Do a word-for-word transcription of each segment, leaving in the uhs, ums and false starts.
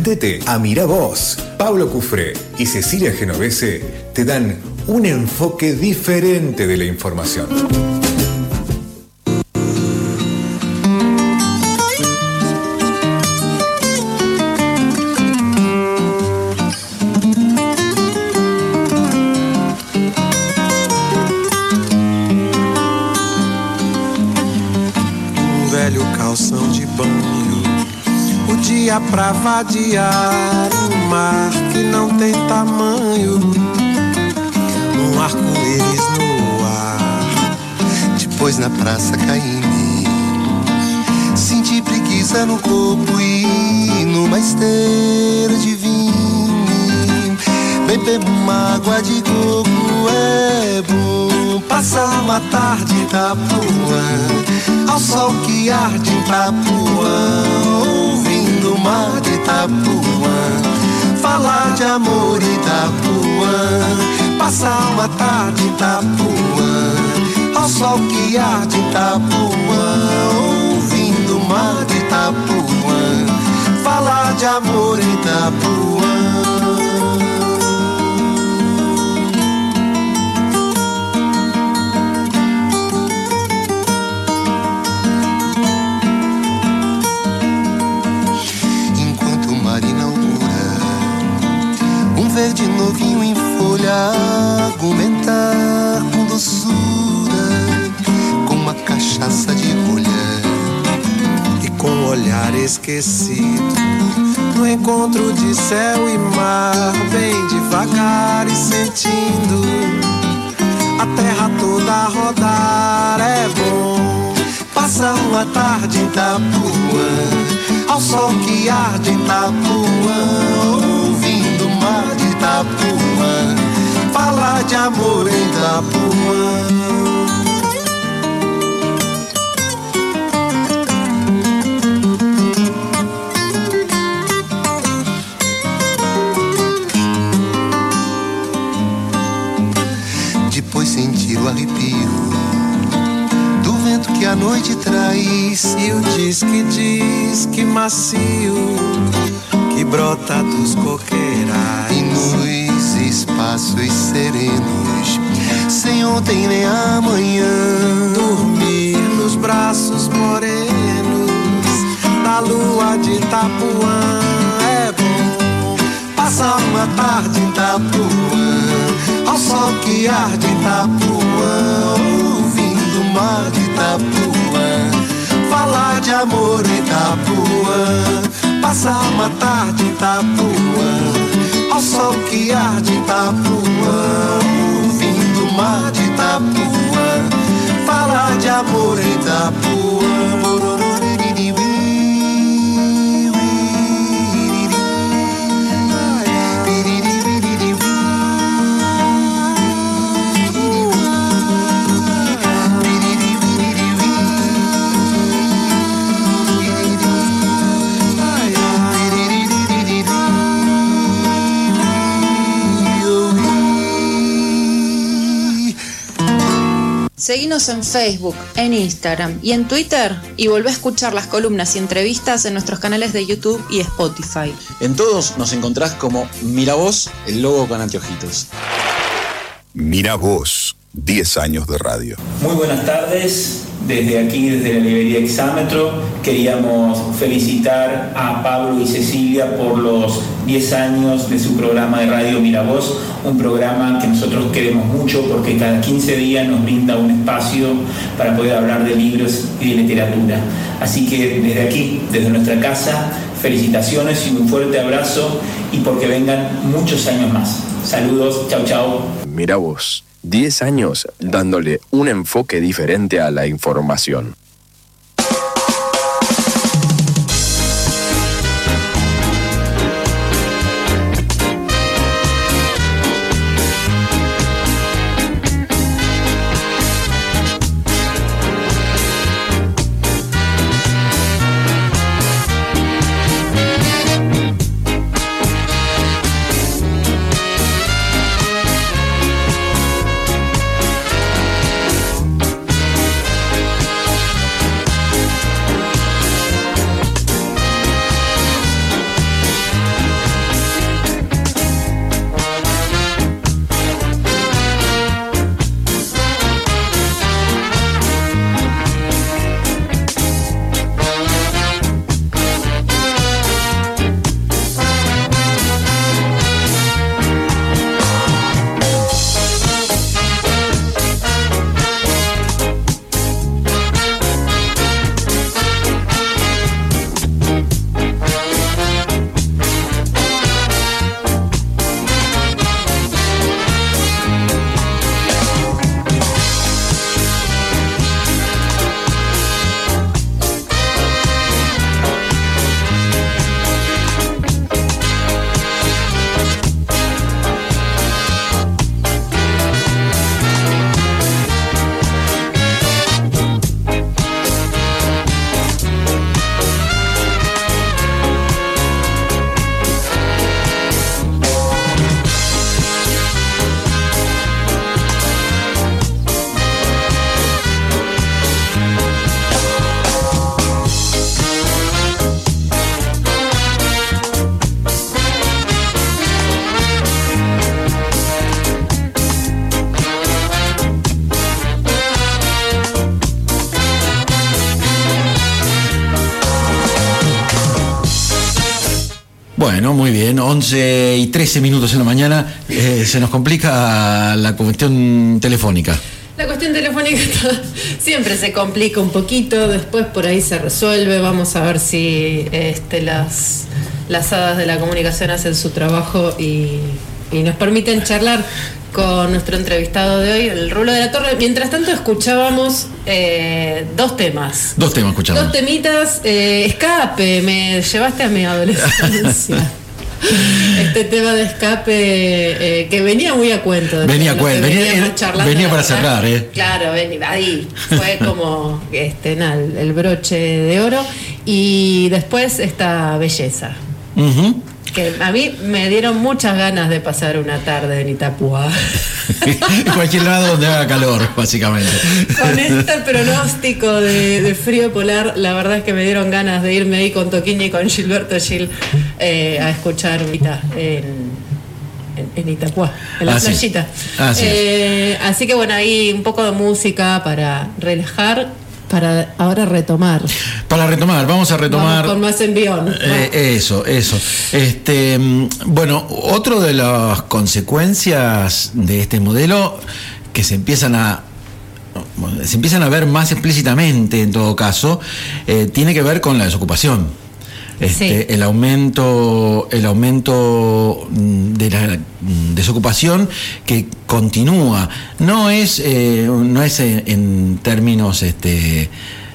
Metete a Mirá Vos. Pablo Cufré y Cecilia Genovese te dan un enfoque diferente de la información. Pra vadiar um mar que não tem tamanho, um arco-íris no ar. Depois na praça caí em mim, senti preguiça no corpo e numa esteira de vinho. Beber uma água de coco é bom, passar uma tarde em Itapuã, ao sol que arde em Itapuã, ouvindo o mar de Itapuã, falar de amor em Itapuã, passar uma tarde em Itapuã, ao sol que arde em Itapuã, ouvindo o mar de Itapuã, falar de amor em Itapuã. Verde novinho em folha, argumentar com doçura, com uma cachaça de rolha e com o olhar esquecido, no encontro de céu e mar, bem devagar e sentindo a terra toda rodar. É bom passar uma tarde em Itapuã, ao sol que arde em Itapuã, ouvindo o mar de Itapuã, falar de amor em Itapuã. Depois sentir o arrepio do vento que a noite traz, e o diz que diz que macio que brota dos coqueirais, e nos espaços serenos, sem ontem nem amanhã, dormir nos braços morenos da lua de Itapuã. É bom passar uma tarde em Itapuã, ao sol que arde em Itapuã, ouvindo o mar de Itapuã, falar de amor em Itapuã, passar uma tarde em Itapuã, ao sol que arde em Itapuã, ouvindo o mar de Itapuã, falar de amor em Itapuã. Seguinos en Facebook, en Instagram y en Twitter y volvé a escuchar las columnas y entrevistas en nuestros canales de YouTube y Spotify. En todos nos encontrás como Mirá Vos, el logo con anteojitos. Mirá Vos, diez años de radio. Muy buenas tardes. Desde aquí, desde la librería Exámetro, queríamos felicitar a Pablo y Cecilia por los diez años de su programa de radio Mirá Vos, un programa que nosotros queremos mucho porque cada quince días nos brinda un espacio para poder hablar de libros y de literatura. Así que desde aquí, desde nuestra casa, felicitaciones y un fuerte abrazo, y porque vengan muchos años más. Saludos, chau chau. Mirá Vos. diez años dándole un enfoque diferente a la información. Bueno, muy bien, once y trece minutos en la mañana, eh, se nos complica la cuestión telefónica. La cuestión telefónica está, siempre se complica un poquito, después por ahí se resuelve, vamos a ver si este, las, las hadas de la comunicación hacen su trabajo y, y nos permiten charlar con nuestro entrevistado de hoy, el Rulo de la Torre. Mientras tanto escuchábamos eh, dos temas. Dos temas escuchamos. Dos temitas, eh, escape, me llevaste a mi adolescencia. Este tema de escape eh, que venía muy a cuento. Venía a cuento, venía, venía, venía para cerrar, ¿eh? Claro, venía, ahí fue como este, nada, el broche de oro. Y después esta belleza. Uh-huh. Que a mí me dieron muchas ganas de pasar una tarde en Itapúa. En cualquier lado donde haga calor, básicamente. Con este pronóstico de, de frío polar, la verdad es que me dieron ganas de irme ahí con Toquiño y con Gilberto Gil eh, a escuchar Vita en, en, en Itapúa, en la ah, playita. Sí. Ah, sí. Eh, así que bueno, ahí un poco de música para relajar. Para ahora retomar. Para retomar, vamos a retomar. Vamos con más envión. Eh, eso, eso. Este, bueno, otro de las consecuencias de este modelo que se empiezan a se empiezan a ver más explícitamente, en todo caso, eh, tiene que ver con la desocupación. Este, sí. el aumento el aumento de la desocupación que continúa, no es eh, no es en, en términos este,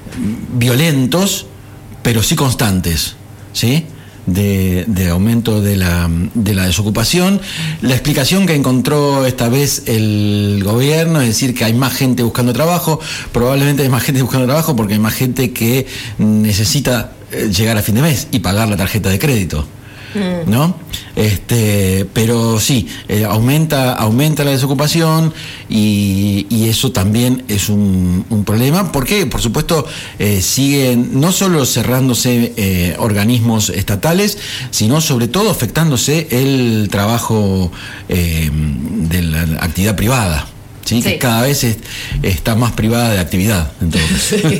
violentos, pero sí constantes, ¿sí? De, de aumento de la, de la desocupación. La explicación que encontró esta vez el gobierno es decir que hay más gente buscando trabajo, probablemente hay más gente buscando trabajo porque hay más gente que necesita llegar a fin de mes y pagar la tarjeta de crédito, ¿no? Este, pero sí, eh, aumenta, aumenta la desocupación y, y eso también es un, un problema, porque por supuesto eh, siguen no solo cerrándose eh, organismos estatales, sino sobre todo afectándose el trabajo eh, de la actividad privada, ¿sí? Sí. Que cada vez es, está más privada de actividad, entonces. Sí.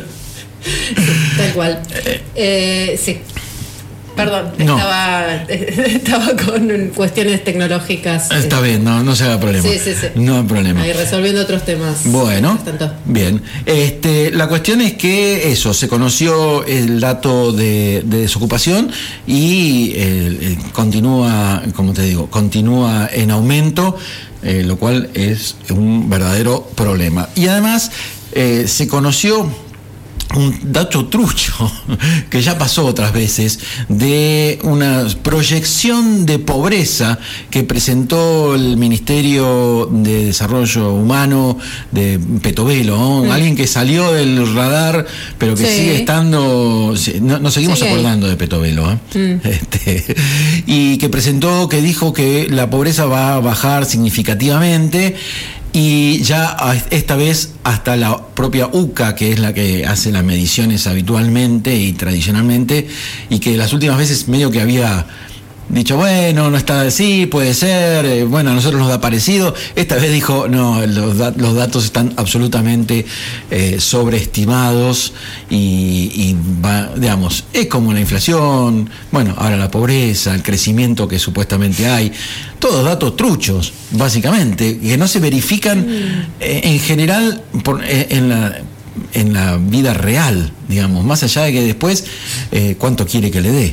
Tal cual. Eh, sí. Perdón, no. estaba, estaba con cuestiones tecnológicas. Está bien, no, no se haga problema. Sí, sí, sí. No hay problema. Ahí resolviendo otros temas. Bueno, bien. Este, la cuestión es que eso, se conoció el dato de, de desocupación y eh, continúa, como te digo, continúa en aumento, eh, lo cual es un verdadero problema. Y además eh, se conoció un dato trucho que ya pasó otras veces, de una proyección de pobreza que presentó el Ministerio de Desarrollo Humano de Petovelo, ¿no? Mm. Alguien que salió del radar pero que sí. sigue estando, no, nos seguimos sigue acordando ahí de Petovelo, ¿eh? mm. este, y que presentó, que dijo que la pobreza va a bajar significativamente. Y ya esta vez hasta la propia U C A, que es la que hace las mediciones habitualmente y tradicionalmente, y que las últimas veces medio que había dicho, bueno, no está así, puede ser, eh, bueno, a nosotros nos da parecido. Esta vez dijo, no, los, da- los datos están absolutamente eh, sobreestimados y, y va, digamos, es como la inflación, bueno, ahora la pobreza, el crecimiento que supuestamente hay, todos datos truchos, básicamente, que no se verifican eh, en general por, eh, en la... en la vida real, digamos, más allá de que después eh, cuánto quiere que le dé.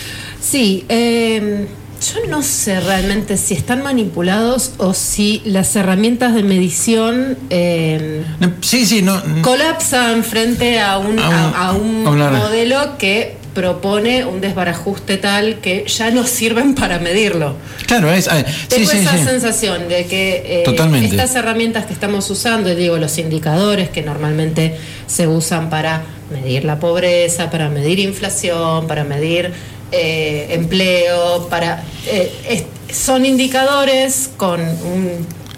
Sí, eh, yo no sé realmente si están manipulados o si las herramientas de medición eh, sí, sí, no, colapsan frente a un, a un, a, a un a modelo que propone un desbarajuste tal que ya no sirven para medirlo. Claro, es. Eh, Tengo sí, esa sí, sensación de que eh, estas herramientas que estamos usando, y digo, los indicadores que normalmente se usan para medir la pobreza, para medir inflación, para medir eh, empleo, para eh, es, son indicadores con un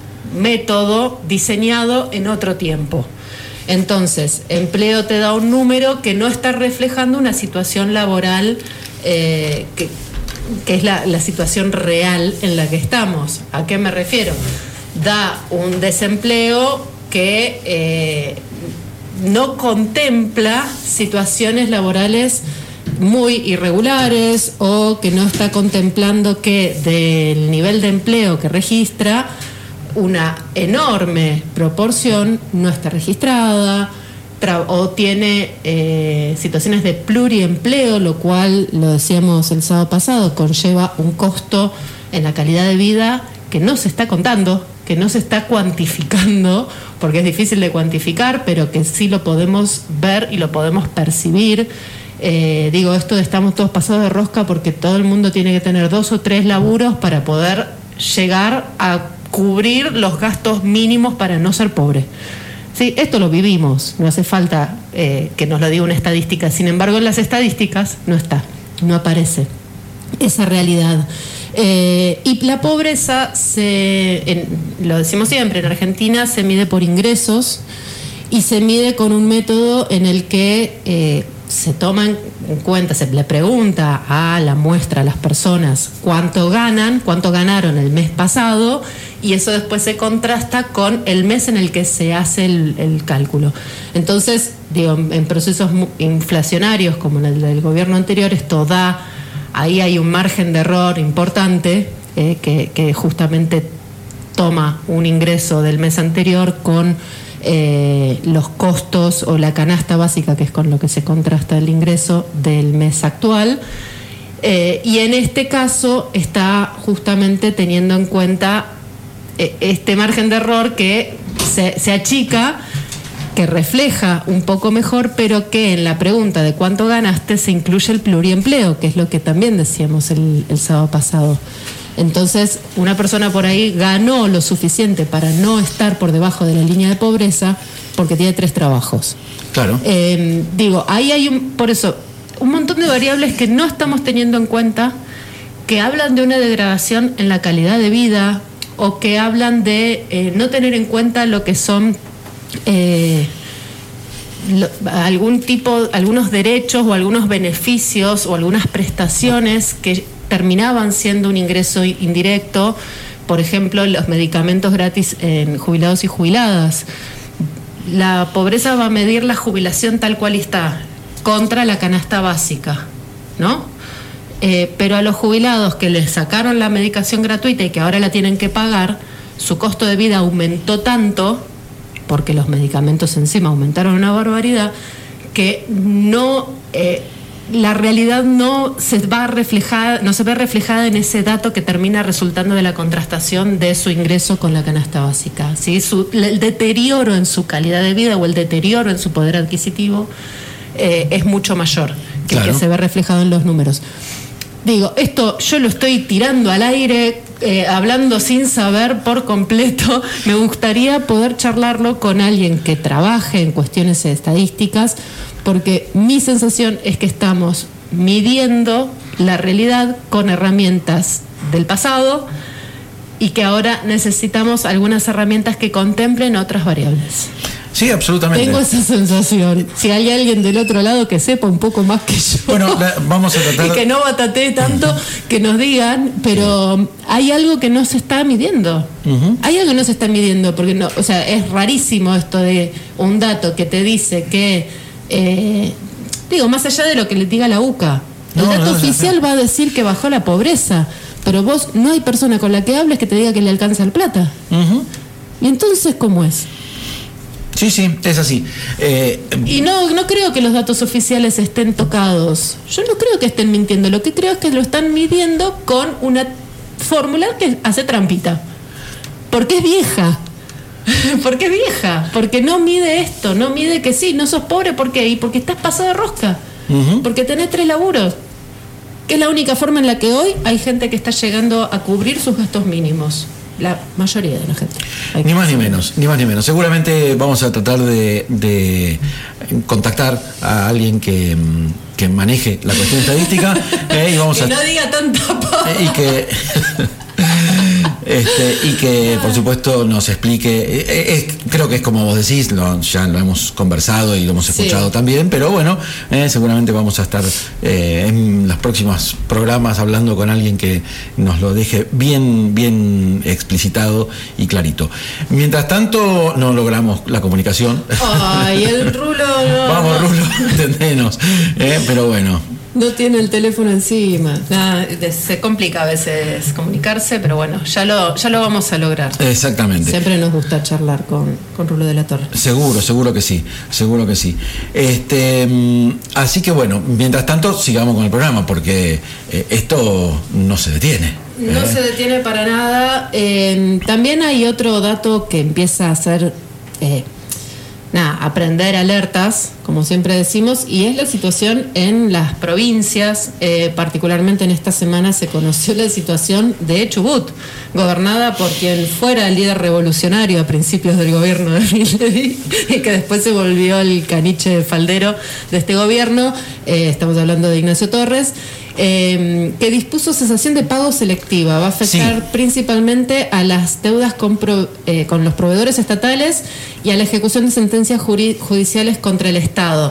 método diseñado en otro tiempo. Entonces, empleo te da un número que no está reflejando una situación laboral eh, que, que es la, la situación real en la que estamos. ¿A qué me refiero? Da un desempleo que eh, no contempla situaciones laborales muy irregulares o que no está contemplando que del nivel de empleo que registra, una enorme proporción no está registrada o tiene eh, situaciones de pluriempleo, lo cual, lo decíamos el sábado pasado, conlleva un costo en la calidad de vida que no se está contando, que no se está cuantificando, porque es difícil de cuantificar, pero que sí lo podemos ver y lo podemos percibir. Eh, digo, esto de estamos todos pasados de rosca porque todo el mundo tiene que tener dos o tres laburos para poder llegar a cubrir los gastos mínimos para no ser pobre. Sí, esto lo vivimos, no hace falta eh, que nos lo diga una estadística. Sin embargo, en las estadísticas no está, no aparece esa realidad. Eh, y la pobreza, se, en, lo decimos siempre, en Argentina se mide por ingresos y se mide con un método en el que eh, se toma en cuenta, se le pregunta a la muestra, a las personas, cuánto ganan, cuánto ganaron el mes pasado, y eso después se contrasta con el mes en el que se hace el, el cálculo. Entonces, digo, en procesos inflacionarios como en el del gobierno anterior, esto da, ahí hay un margen de error importante eh, que, que justamente toma un ingreso del mes anterior con Eh, los costos o la canasta básica, que es con lo que se contrasta el ingreso del mes actual, eh, y en este caso está justamente teniendo en cuenta eh, este margen de error que se, se achica, que refleja un poco mejor, pero que en la pregunta de cuánto ganaste se incluye el pluriempleo, que es lo que también decíamos el, el sábado pasado. Entonces, una persona por ahí ganó lo suficiente para no estar por debajo de la línea de pobreza porque tiene tres trabajos. Claro. Eh, digo, ahí hay, un, por eso, un montón de variables que no estamos teniendo en cuenta, que hablan de una degradación en la calidad de vida o que hablan de eh, no tener en cuenta lo que son eh, lo, algún tipo, algunos derechos o algunos beneficios o algunas prestaciones que terminaban siendo un ingreso indirecto, por ejemplo, los medicamentos gratis en jubilados y jubiladas. La pobreza va a medir la jubilación tal cual está, contra la canasta básica, ¿no? Eh, pero a los jubilados que les sacaron la medicación gratuita y que ahora la tienen que pagar, su costo de vida aumentó tanto, porque los medicamentos encima aumentaron una barbaridad, que no... Eh, la realidad no se va reflejada, no se ve reflejada en ese dato que termina resultando de la contrastación de su ingreso con la canasta básica, ¿sí? Su, el deterioro en su calidad de vida o el deterioro en su poder adquisitivo eh, es mucho mayor que claro. el que se ve reflejado en los números. Digo, esto yo lo estoy tirando al aire, eh, hablando sin saber por completo. Me gustaría poder charlarlo con alguien que trabaje en cuestiones estadísticas, porque mi sensación es que estamos midiendo la realidad con herramientas del pasado y que ahora necesitamos algunas herramientas que contemplen otras variables. Sí, absolutamente. Tengo esa sensación. Si hay alguien del otro lado que sepa un poco más que yo. Bueno, la, vamos a tratar... Y que no batatee tanto, que nos digan, pero hay algo que no se está midiendo. Uh-huh. Hay algo que no se está midiendo, porque no, o sea, es rarísimo esto de un dato que te dice que Eh, digo, más allá de lo que le diga la U C A, el no, dato no, oficial no, no. va a decir que bajó la pobreza, pero vos no hay persona con la que hables que te diga que le alcanza el plata. Uh-huh. ¿Y entonces cómo es? Sí, sí, es así. Eh, y no, no creo que los datos oficiales estén tocados. Yo no creo que estén mintiendo. Lo que creo es que lo están midiendo con una fórmula que hace trampita, porque es vieja. Porque es vieja, porque no mide esto, no mide que sí, no sos pobre, ¿por qué? Y porque estás pasado de rosca, uh-huh. porque tenés tres laburos, que es la única forma en la que hoy hay gente que está llegando a cubrir sus gastos mínimos. La mayoría de la gente. Ni más ni menos, ni más ni menos. Seguramente vamos a tratar de, de contactar a alguien que, que maneje la cuestión estadística eh, y vamos que a, no diga tanta pava. Eh, y que Este, y que por supuesto nos explique, eh, eh, creo que es como vos decís, lo, ya lo hemos conversado y lo hemos escuchado sí. también, pero bueno, eh, seguramente vamos a estar eh, en los próximos programas hablando con alguien que nos lo deje bien, bien explicitado y clarito. Mientras tanto, no logramos la comunicación. Ay, el Rulo no. Vamos, Rulo, entendenos, eh, pero bueno. No tiene el teléfono encima. Nada, se complica a veces comunicarse, pero bueno, ya lo, ya lo vamos a lograr. Exactamente. Siempre nos gusta charlar con, con Rulo de la Torre. Seguro, seguro que sí, seguro que sí. Este, así que bueno, mientras tanto sigamos con el programa, porque eh, esto no se detiene. No ¿eh? se detiene para nada. Eh, también hay otro dato que empieza a ser... Eh, Nada, aprender alertas, como siempre decimos, y es la situación en las provincias. Eh, particularmente en esta semana se conoció la situación de Chubut, gobernada por quien fuera el líder revolucionario a principios del gobierno de Milei y que después se volvió el caniche faldero de este gobierno. Eh, estamos hablando de Ignacio Torres. Eh, que dispuso cesación de pago selectiva. Va a afectar sí. principalmente a las deudas con, pro, eh, con los proveedores estatales y a la ejecución de sentencias juri, judiciales contra el Estado.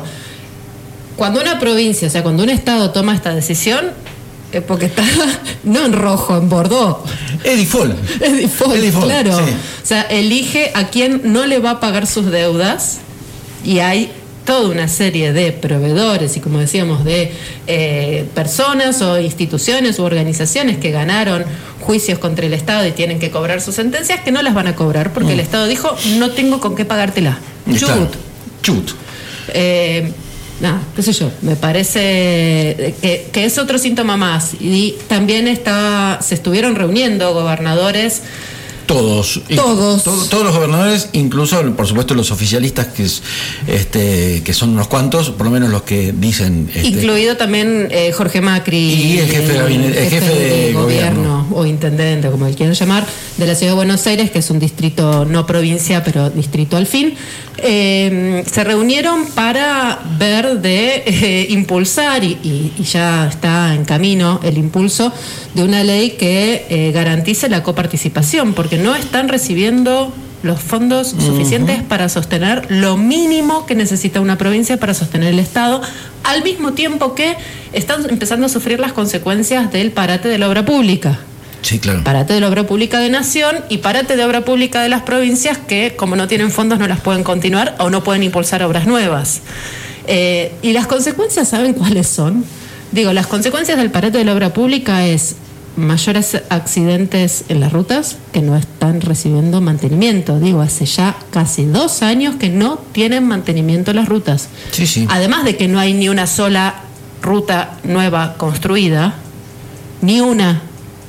Cuando una provincia, o sea, cuando un Estado toma esta decisión, es porque está no en rojo, en Bordeaux. Es default. Es default, es default claro. Sí. O sea, elige a quién no le va a pagar sus deudas y hay toda una serie de proveedores y, como decíamos, de eh, personas o instituciones u organizaciones que ganaron juicios contra el Estado y tienen que cobrar sus sentencias, que no las van a cobrar porque mm. el Estado dijo, no tengo con qué pagártela. Chubut. Chubut. Eh, nada, qué sé yo, me parece que, que es otro síntoma más. Y también está, se estuvieron reuniendo gobernadores. Todos, todos, to, todos los gobernadores, incluso por supuesto los oficialistas que es, este que son unos cuantos, por lo menos los que dicen, este, incluido también eh, Jorge Macri y el jefe, el, el jefe, jefe de, de gobierno. gobierno o intendente, como le quieran llamar, de la ciudad de Buenos Aires, que es un distrito no provincia, pero distrito al fin. Eh, se reunieron para ver de eh, impulsar y, y, y ya está en camino el impulso de una ley que eh, garantice la coparticipación, porque no están recibiendo los fondos uh-huh. suficientes para sostener lo mínimo que necesita una provincia para sostener el Estado, al mismo tiempo que están empezando a sufrir las consecuencias del parate de la obra pública. Sí, claro. Parate de la obra pública de Nación y parate de obra pública de las provincias que, como no tienen fondos, no las pueden continuar o no pueden impulsar obras nuevas. Eh, y las consecuencias, ¿saben cuáles son? Digo, las consecuencias del parate de la obra pública es mayores accidentes en las rutas que no están recibiendo mantenimiento. Digo, hace ya casi dos años que no tienen mantenimiento las rutas. Sí, sí. Además de que no hay ni una sola ruta nueva construida, ni una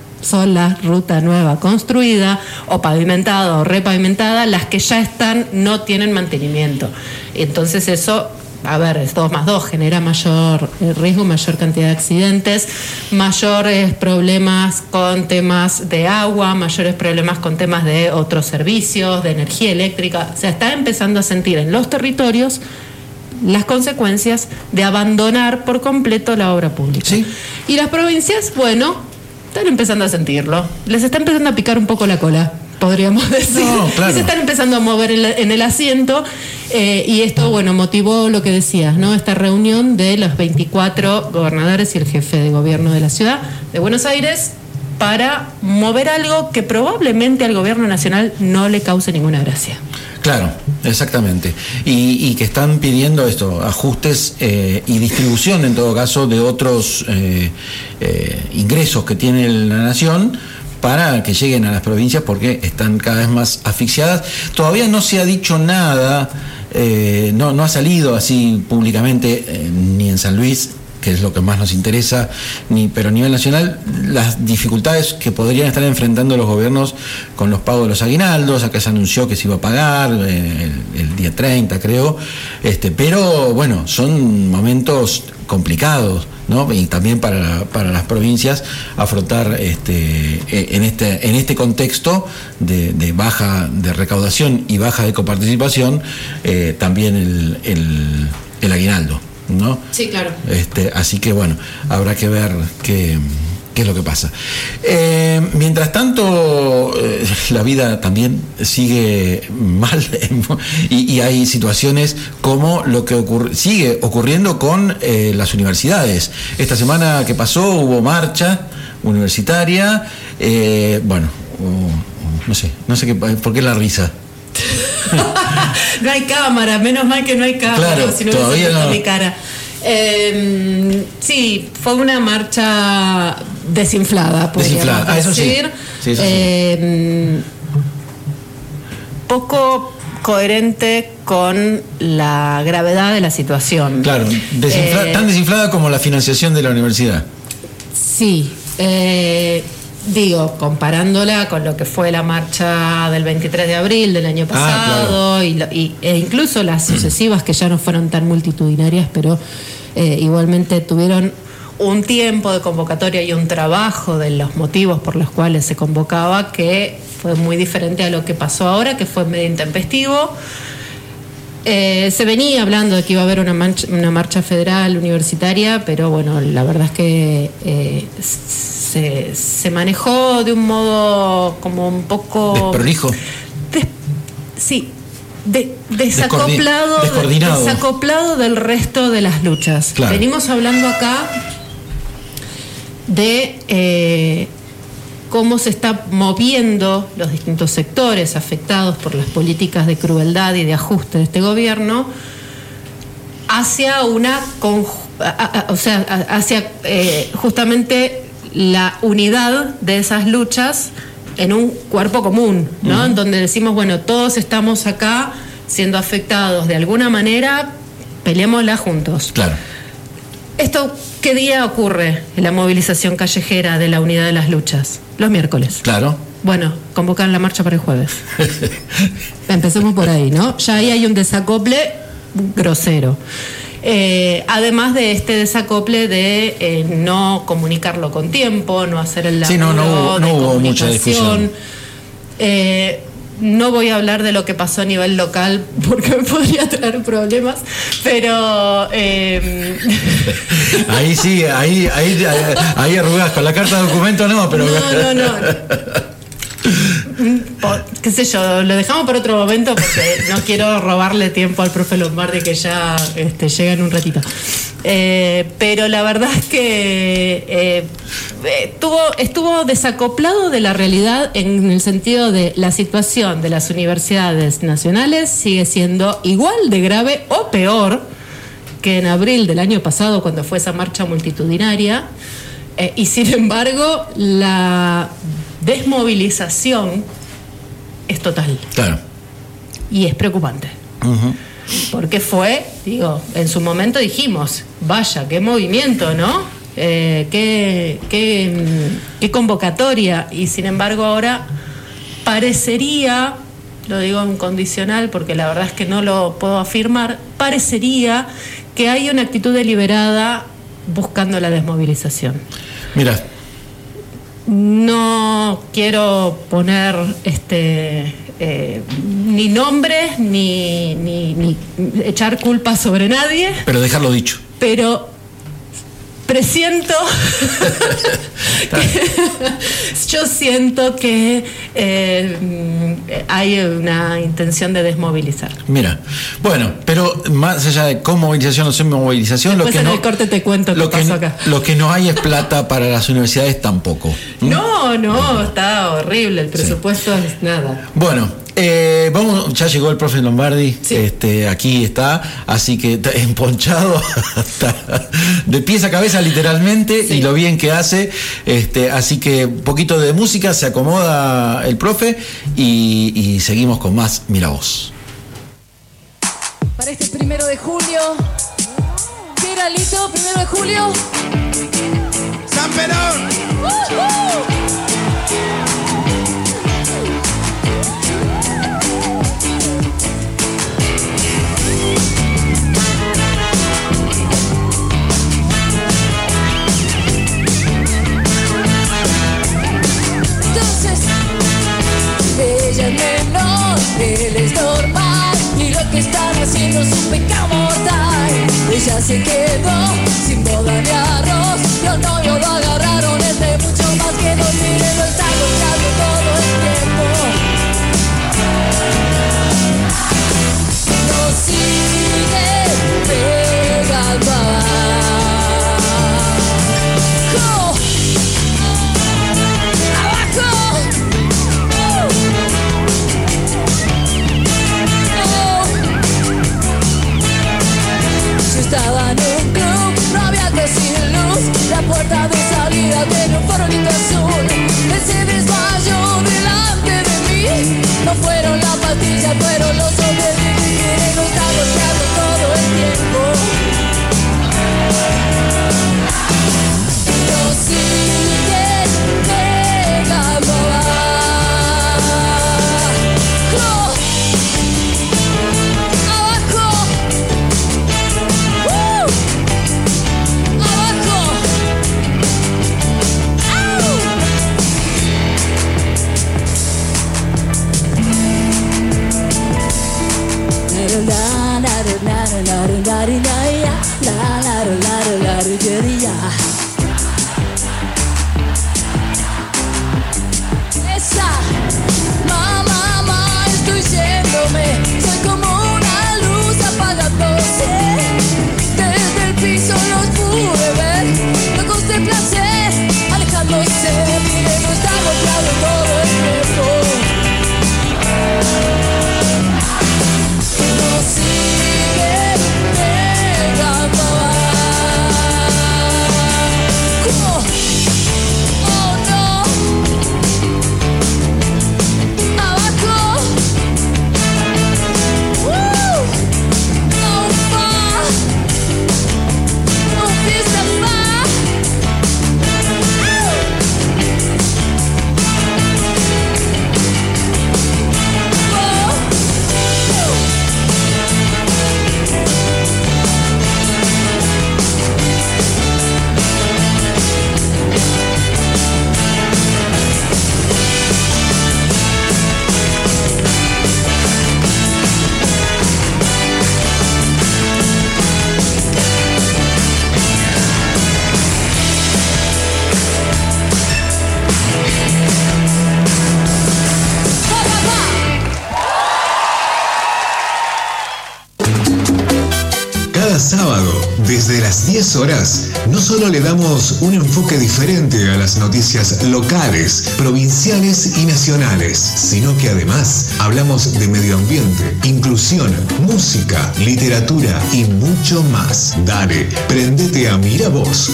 sola ruta nueva construida o pavimentada o repavimentada, las que ya están no tienen mantenimiento. Entonces eso, a ver, es dos más dos, genera mayor riesgo, mayor cantidad de accidentes, mayores problemas con temas de agua, mayores problemas con temas de otros servicios, de energía eléctrica. O sea, está empezando a sentir en los territorios las consecuencias de abandonar por completo la obra pública. ¿Sí? Y las provincias, bueno, están empezando a sentirlo. Les está empezando a picar un poco la cola, podríamos decir. No, claro. Se están empezando a mover en, la, en el asiento eh, y esto, bueno, motivó lo que decías, ¿no? Esta reunión de los veinticuatro gobernadores y el jefe de gobierno de la ciudad de Buenos Aires para mover algo que probablemente al gobierno nacional no le cause ninguna gracia. Claro, exactamente. Y, y que están pidiendo esto, ajustes eh, y distribución, en todo caso, de otros eh, eh, ingresos que tiene la nación para que lleguen a las provincias, porque están cada vez más asfixiadas. Todavía no se ha dicho nada, eh, no, no ha salido así públicamente, eh, ni en San Luis, que es lo que más nos interesa, ni, pero a nivel nacional, las dificultades que podrían estar enfrentando los gobiernos con los pagos de los aguinaldos. Acá se anunció que se iba a pagar eh, el, el día treinta, creo, este, pero bueno, son momentos complicados, ¿no? Y también para, para las provincias afrontar este, en este, en este contexto de, de baja de recaudación y baja de coparticipación, eh, también el, el, el aguinaldo, ¿no? Sí, claro. Este, así que bueno, habrá que ver qué, qué es lo que pasa. Eh, mientras tanto, eh, la vida también sigue mal y, y hay situaciones como lo que ocurre, sigue ocurriendo con eh, las universidades. Esta semana que pasó hubo marcha universitaria, eh, bueno, uh, no sé, no sé qué, por qué la risa. No hay cámara, menos mal que no hay cámara, claro, si no todavía hubiese no. mi cara. Eh, sí, fue una marcha desinflada, podríamos Desinflada. Ah, eso sí. decir. Sí, eso sí. Eh, poco coherente con la gravedad de la situación. Claro, desinfla- Eh, tan desinflada como la financiación de la universidad. Sí, eh, digo, comparándola con lo que fue la marcha del veintitrés de abril del año pasado, Ah, claro. y, lo- y- e incluso las sucesivas que ya no fueron tan multitudinarias, pero eh, igualmente tuvieron un tiempo de convocatoria y un trabajo de los motivos por los cuales se convocaba que fue muy diferente a lo que pasó ahora, que fue medio intempestivo. Eh, se venía hablando de que iba a haber una, mancha- una marcha federal universitaria, pero bueno, la verdad es que eh, se, se manejó de un modo como un poco... Desprolijo. Des- sí, de- desacoplado, Descoordi- descoordinado. desacoplado del resto de las luchas. Claro. Venimos hablando acá de eh, cómo se está moviendo los distintos sectores afectados por las políticas de crueldad y de ajuste de este gobierno hacia una conju- a- a- o sea, a- hacia eh, justamente la unidad de esas luchas en un cuerpo común, ¿no? En donde decimos, bueno, todos estamos acá siendo afectados de alguna manera, peleémosla juntos. Claro. ¿Esto qué día ocurre en la movilización callejera de la unidad de las luchas? Los miércoles. Claro. Bueno, convocan la marcha para el jueves. Empecemos por ahí, ¿no? Ya ahí hay un desacople grosero. Eh, además de este desacople de eh, no comunicarlo con tiempo, no hacer el laburo Sí, no, no hubo- no de hubo mucha difusión. comunicación. Eh, no voy a hablar de lo que pasó a nivel local porque me podría traer problemas, pero eh, Ahí sí, ahí, ahí, ahí, ahí arrugás. Con la carta de documento no, pero. no, no, no. Por- qué sé yo, lo dejamos para otro momento porque no quiero robarle tiempo al profe Lombardi que ya este, llega en un ratito. Eh, pero la verdad es que eh, estuvo, estuvo desacoplado de la realidad en el sentido de la situación de las universidades nacionales sigue siendo igual de grave o peor que en abril del año pasado cuando fue esa marcha multitudinaria. Eh, y sin embargo, la desmovilización es total Claro. y es preocupante. Ujú. Porque fue, digo, en su momento dijimos, vaya, qué movimiento, ¿no? Eh, qué, qué, mm, qué convocatoria. Y sin embargo ahora parecería, lo digo en condicional porque la verdad es que no lo puedo afirmar, parecería que hay una actitud deliberada buscando la desmovilización. Mira, No quiero poner este eh, ni nombres ni, ni, ni echar culpa sobre nadie, pero dejarlo dicho. pero presiento que- yo siento que eh, hay una intención de desmovilizar. Mira, bueno, pero más allá de con movilización o sin movilización, lo Después que en no. el corte te cuento qué lo que, pasó acá. lo que no hay es plata para las universidades tampoco. ¿Mm? No, no, está horrible, el presupuesto es nada. Bueno, eh, vamos, ya llegó el profe Lombardi, Sí. este, aquí está, así que está emponchado hasta de pies a cabeza literalmente, Sí. y lo bien que hace, este, así que un poquito de música, se acomoda el profe y, y seguimos con más Mira Vos. Para este primero de julio. ¿Qué era, Lito? Primero de julio. San Perón. ¡Uh-huh! Entonces, ella es menor, él es normal, y lo que están haciendo es un pecado mortal. Ella se quedó sin boda ni arroz, y al novio lo agarraron, es de mucho más que dos, mire, lo está buscando todo el tiempo. No sigue pegando abajo. Abajo. Oh. Yo estaba en un club vida tiene un farolito azul. Él se desmayó delante de mí. No fueron las pastillas, fueron los sobrevivir. Él lo está golpeando todo el tiempo. Lo siguen pegando abajo. Abajo. ¡Uh! Abajo. ¡Au! La la la la la la la la la la la la. Esa, mamá, mamá, estoy yéndome. Soy como una luz apagándose. Desde el piso los pude ver. Locos de placer, alejándose. Miren, no está golpeado todo el tiempo. No sigue pegando abajo. Oh no. Abajo. Woo. No fa. No fiesta fa. Cada sábado, desde las diez horas, no solo le damos un enfoque diferente a las noticias locales, provinciales y nacionales, sino que además hablamos de medio ambiente, inclusión, música, literatura y mucho más. Dale, prendete a Mira Vos.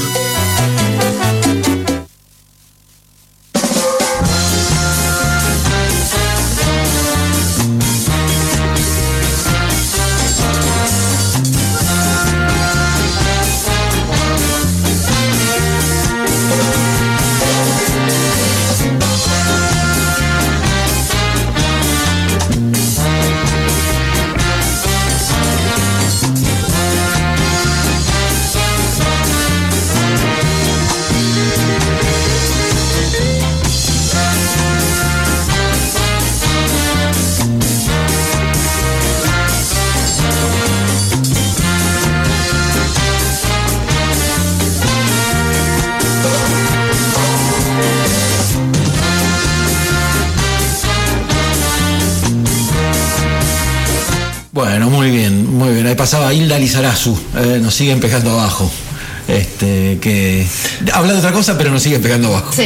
Bueno, muy bien, muy bien. Ahí pasaba Hilda Lizarazu, eh, nos siguen pegando abajo. Este, que habla de otra cosa, pero nos siguen pegando abajo. Sí.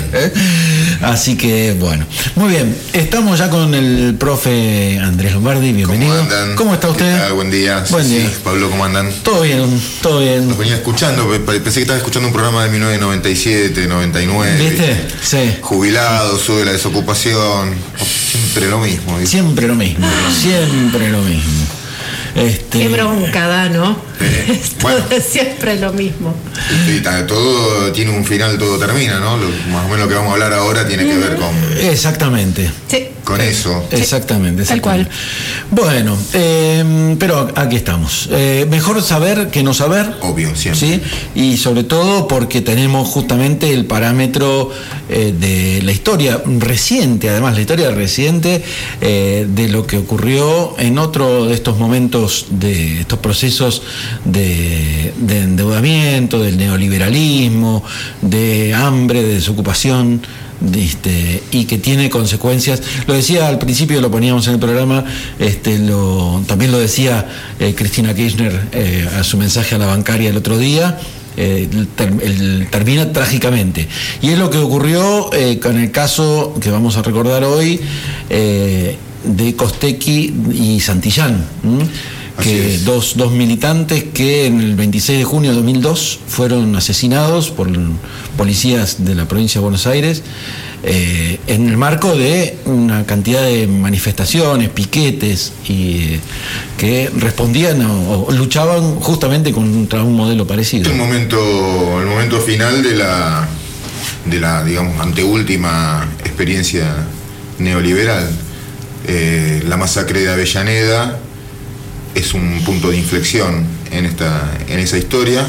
Así que, bueno. Muy bien, estamos ya con el profe Andrés Lombardi, bienvenido. ¿Cómo andan? ¿Cómo está usted? ¿Qué tal? Buen día. Buen sí, día. sí. Pablo, ¿cómo andan? Todo bien, todo bien. Los venía escuchando, pensé que estaba escuchando un programa de mil novecientos noventa y siete, noventa y nueve. ¿Viste? Sí. Jubilado, sube la desocupación. Siempre lo mismo. ¿viste? Siempre lo mismo, siempre lo mismo. Este... Qué bronca da, ¿no? Eh, Esto bueno. es siempre lo mismo. Sí, todo tiene un final, todo termina, ¿no? Lo, más o menos lo que vamos a hablar ahora tiene que ver con, Exactamente. Sí. con eso. Exactamente, Tal exactamente. Bueno, eh, pero aquí estamos. Eh, mejor saber que no saber. Obvio, siempre. ¿Sí? Y sobre todo porque tenemos justamente el parámetro eh, de la historia reciente, además la historia reciente eh, de lo que ocurrió en otro de estos momentos, de estos procesos de, de endeudamiento, del neoliberalismo, de hambre, de desocupación. Este, y que tiene consecuencias, lo decía al principio, lo poníamos en el programa, este, lo, también lo decía eh, Cristina Kirchner eh, a su mensaje a la bancaria el otro día, eh, el, ter, el, termina trágicamente, y es lo que ocurrió eh, con el caso que vamos a recordar hoy eh, de Costecchi y Santillán. ¿m? que dos, dos militantes que en el veintiséis de junio de dos mil dos fueron asesinados por policías de la provincia de Buenos Aires eh, en el marco de una cantidad de manifestaciones, piquetes y eh, que respondían o, o luchaban justamente contra un modelo parecido. El momento, el momento final de la de la, digamos, anteúltima experiencia neoliberal. Eh, la masacre de Avellaneda es un punto de inflexión en, esta, en esa historia.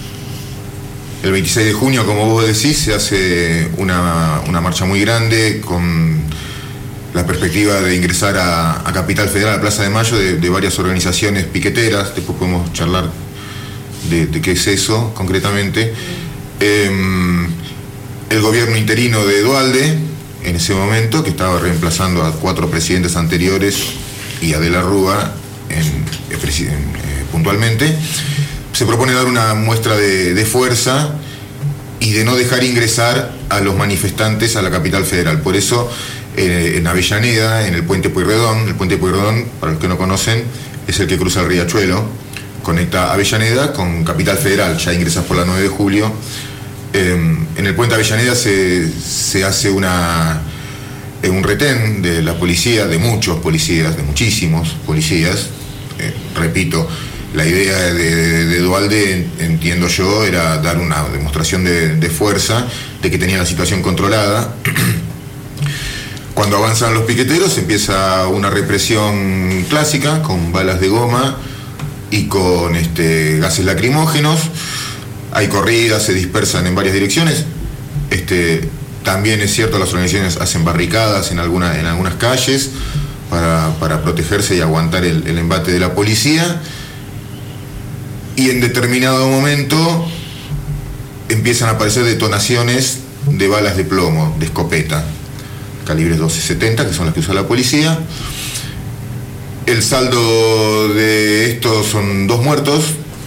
El veintiséis de junio, como vos decís, se hace una, una marcha muy grande con la perspectiva de ingresar a, a Capital Federal, a Plaza de Mayo, de, de varias organizaciones piqueteras. Después podemos charlar de, de qué es eso concretamente. Eh, el gobierno interino de Duhalde, en ese momento, que estaba reemplazando a cuatro presidentes anteriores y a De la Rúa en, en, eh, puntualmente, se propone dar una muestra de, de fuerza y de no dejar ingresar a los manifestantes a la Capital Federal. Por eso, eh, en Avellaneda, en el puente Pueyrredón, el puente Pueyrredón, para los que no conocen, es el que cruza el Riachuelo, conecta Avellaneda con Capital Federal, ya ingresas por la nueve de julio. Eh, en el puente Avellaneda se, se hace una, eh, un retén de la policía, de muchos policías, de muchísimos policías. Eh, repito, la idea de, de, de Duhalde, entiendo yo, era dar una demostración de, de fuerza, de que tenía la situación controlada. Cuando avanzan los piqueteros empieza una represión clásica, con balas de goma y con este, gases lacrimógenos. Hay corridas, se dispersan en varias direcciones. Este, también es cierto, las organizaciones hacen barricadas en, alguna, en algunas calles para, para protegerse y aguantar el, el embate de la policía. Y en determinado momento empiezan a aparecer detonaciones de balas de plomo, de escopeta, calibres doce setenta, que son las que usa la policía. El saldo de esto son dos muertos,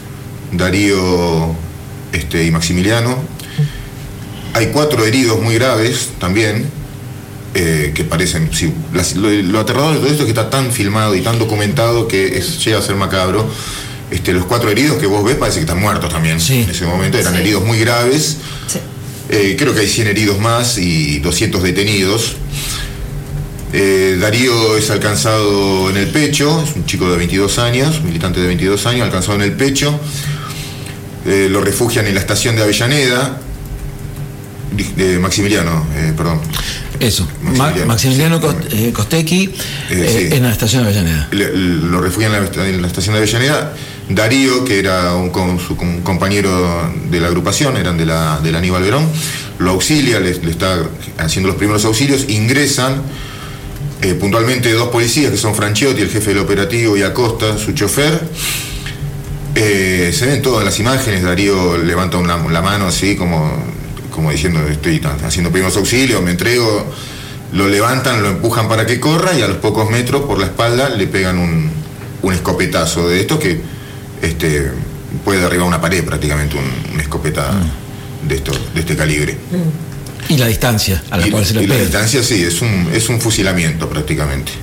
Darío este, y Maximiliano. Hay cuatro heridos muy graves también, eh, que parecen... Sí, las, lo, lo aterrador de todo esto es que está tan filmado y tan documentado que es, llega a ser macabro. Este, los cuatro heridos que vos ves parece que están muertos también. Sí. En ese momento eran sí. heridos muy graves. Sí. Eh, creo que hay cien heridos más y doscientos detenidos. Eh, Darío es alcanzado en el pecho, es un chico de veintidós años, militante de veintidós años, alcanzado en el pecho. Eh, lo refugian en la estación de Avellaneda. De Maximiliano, eh, perdón. Eso, Maximiliano, Maximiliano Cost, eh, Costecchi, eh, eh, sí. en la estación de Avellaneda. Le, lo refugian en la, en la estación de Avellaneda. Darío, que era un, con, su, un compañero de la agrupación, eran de la, de la Aníbal Verón, lo auxilia, le, le está haciendo los primeros auxilios, ingresan eh, puntualmente dos policías, que son Franciotti, el jefe del operativo, y Acosta, su chofer. Eh, se ven todas las imágenes. Darío levanta una, la mano así como... como diciendo, estoy haciendo primeros auxilios, me entrego, lo levantan, lo empujan para que corra y a los pocos metros por la espalda le pegan un, un escopetazo de esto que este, puede derribar una pared prácticamente, un, una escopeta mm. de, esto, de este calibre. Y la distancia a la y, cual se le y pega. La distancia sí, es un, es un fusilamiento prácticamente.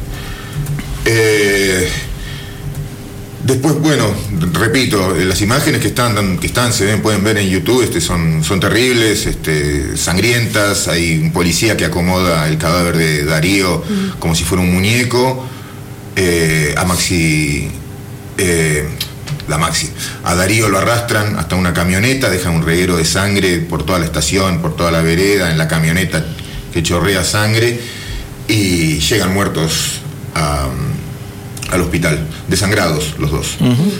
Eh, Después, bueno, repito, las imágenes que están, que están, se ven, pueden ver en YouTube, este, son, son terribles, este, sangrientas. Hay un policía que acomoda el cadáver de Darío mm. como si fuera un muñeco. Eh, a Maxi, eh, la Maxi, a Darío lo arrastran hasta una camioneta, dejan un reguero de sangre por toda la estación, por toda la vereda, en la camioneta que chorrea sangre, y llegan muertos a... al hospital, desangrados los dos. Uh-huh.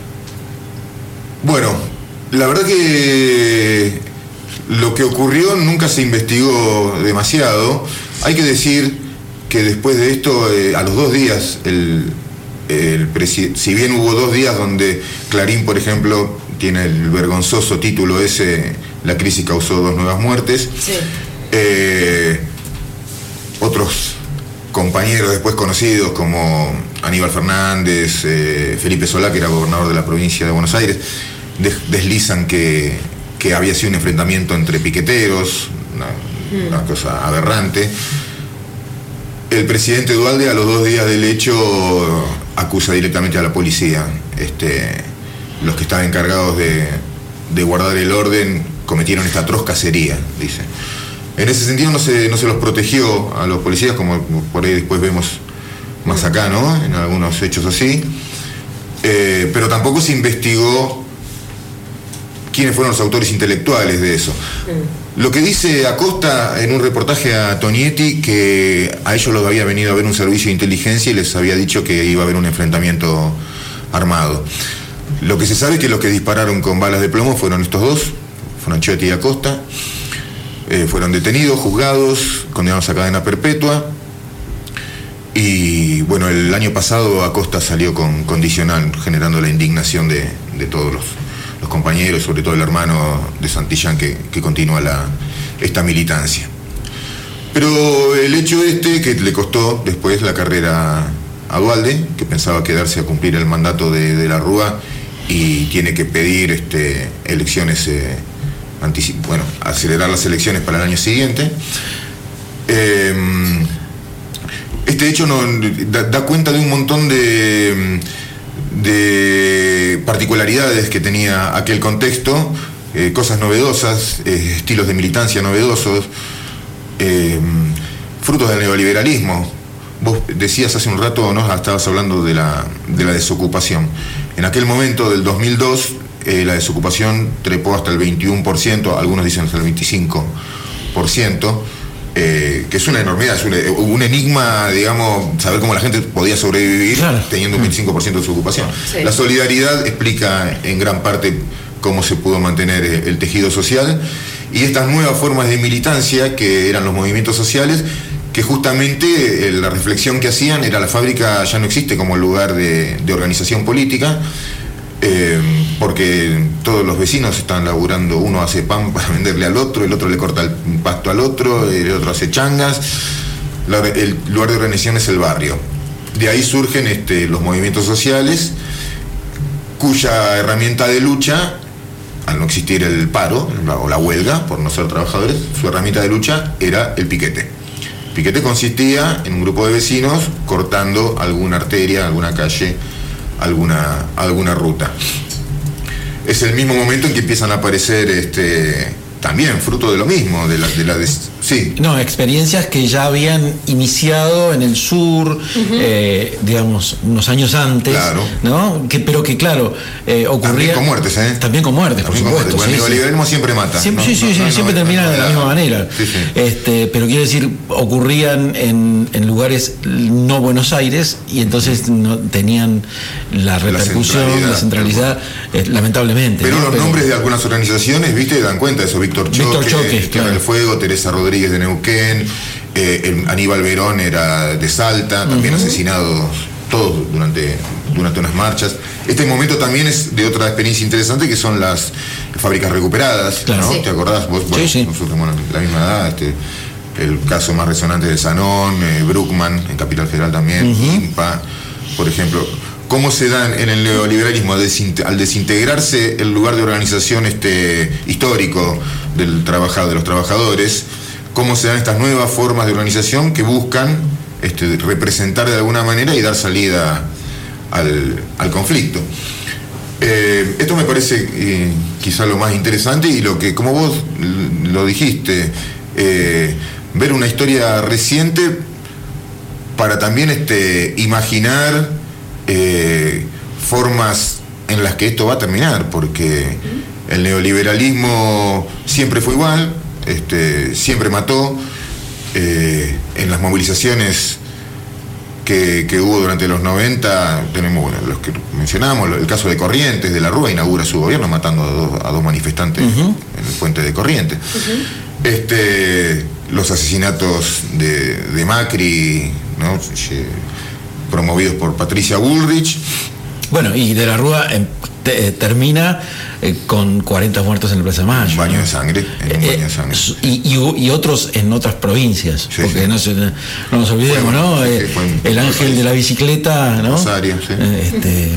Bueno, la verdad que lo que ocurrió nunca se investigó demasiado. Hay que decir que después de esto, eh, a los dos días, el, el presi- si bien hubo dos días donde Clarín, por ejemplo, tiene el vergonzoso título ese, La crisis causó dos nuevas muertes, sí. eh, otros compañeros después conocidos como Aníbal Fernández, eh, Felipe Solá, que era gobernador de la provincia de Buenos Aires, des- deslizan que, que había sido un enfrentamiento entre piqueteros, una, mm. una cosa aberrante. El presidente Duhalde, a los dos días del hecho, acusa directamente a la policía. Este, los que estaban encargados de, de guardar el orden cometieron esta atroz cacería, dice. En ese sentido no se, no se los protegió a los policías, como por ahí después vemos más acá, ¿no? En algunos hechos así. Eh, pero tampoco se investigó quiénes fueron los autores intelectuales de eso. Mm. Lo que dice Acosta en un reportaje a Tonietti, que a ellos los había venido a ver un servicio de inteligencia y les había dicho que iba a haber un enfrentamiento armado. Lo que se sabe es que los que dispararon con balas de plomo fueron estos dos, Franchetti y Acosta. Eh, fueron detenidos, juzgados, condenados a cadena perpetua. Y bueno, el año pasado Acosta salió con condicional, generando la indignación de, de todos los, los compañeros, sobre todo el hermano de Santillán que, que continúa la, esta militancia. Pero el hecho este que le costó después la carrera a Duhalde, que pensaba quedarse a cumplir el mandato de, de la Rúa y tiene que pedir este, elecciones, eh, anticip- bueno, acelerar las elecciones para el año siguiente. Eh, Este hecho no, da, da cuenta de un montón de, de particularidades que tenía aquel contexto, eh, cosas novedosas, eh, estilos de militancia novedosos, eh, frutos del neoliberalismo. Vos decías hace un rato, ¿no? Estabas hablando de la, de la desocupación. En aquel momento del dos mil dos, eh, la desocupación trepó hasta el veintiuno por ciento, algunos dicen hasta el veinticinco por ciento. Eh, que es una enormidad, es un, un enigma, digamos, saber cómo la gente podía sobrevivir, claro, teniendo un veinticinco por ciento de su ocupación. Sí. La solidaridad explica en gran parte cómo se pudo mantener el tejido social y estas nuevas formas de militancia que eran los movimientos sociales, que justamente eh, la reflexión que hacían era: la fábrica ya no existe como lugar de, de organización política, Eh, porque todos los vecinos están laburando, uno hace pan para venderle al otro, el otro le corta el pasto al otro, el otro hace changas. La, el lugar de organización es el barrio. De ahí surgen este, los movimientos sociales, cuya herramienta de lucha, al no existir el paro o la huelga por no ser trabajadores, su herramienta de lucha era el piquete. El piquete consistía en un grupo de vecinos cortando alguna arteria, alguna calle, alguna, alguna ruta. Es el mismo momento en que empiezan a aparecer este, también fruto de lo mismo, de la, de la des... sí. No, experiencias que ya habían iniciado en el sur, uh-huh. eh, digamos, unos años antes, claro. ¿no? Que, pero que claro, eh, ocurría... También con muertes, ¿eh? También con muertes, también por supuesto. Con muertes. Sí, el neoliberalismo sí. siempre mata. Siempre, ¿no? sí, sí, no, sí, no, siempre no, termina no, de la no, misma no, manera. Sí, sí. Este, pero quiero decir, ocurrían en, en lugares no Buenos Aires y entonces no tenían la repercusión, la centralidad, eh, lamentablemente. Pero ¿no? los pero, nombres de algunas organizaciones, viste, dan cuenta de eso. Víctor Choque, Víctor Choque, Tierra claro. del Fuego, Teresa Rodríguez de Neuquén, eh, el Aníbal Verón era de Salta, también uh-huh. asesinados todos durante, durante unas marchas. Este momento también es de otra experiencia interesante, que son las fábricas recuperadas, claro. ¿no? Sí. ¿Te acordás? Vos, bueno, sí, sí. Nosotros tenemos la misma edad, este, el caso más resonante de Sanón, eh, Bruckman, en Capital Federal también, uh-huh. IMPA, por ejemplo. ¿Cómo se dan en el neoliberalismo al desintegrarse el lugar de organización este, histórico del trabajador, de los trabajadores? ¿Cómo se dan estas nuevas formas de organización que buscan este, representar de alguna manera y dar salida al, al conflicto? Eh, esto me parece eh, quizá lo más interesante y lo que, como vos lo dijiste, eh, ver una historia reciente para también este, imaginar Eh, formas en las que esto va a terminar, porque el neoliberalismo siempre fue igual, este, siempre mató. Eh, en las movilizaciones que, que hubo durante los noventa, tenemos bueno, los que mencionamos, el caso de Corrientes, de la Rúa inaugura su gobierno matando a dos, a dos manifestantes uh-huh. en el puente de Corrientes. Uh-huh. Este, los asesinatos de, de Macri, ¿no? promovidos por Patricia Bullrich. Bueno, y de la Rúa eh, te, eh, termina eh, con cuarenta muertos en el Plaza de Mayo. Un baño de sangre, en un eh, baño de sangre. Y, y, y otros en otras provincias, sí, porque sí. No, se, no nos olvidemos, bueno, ¿no? Eh, el ángel de la bicicleta, ¿no? Rosario, sí. Eh, este,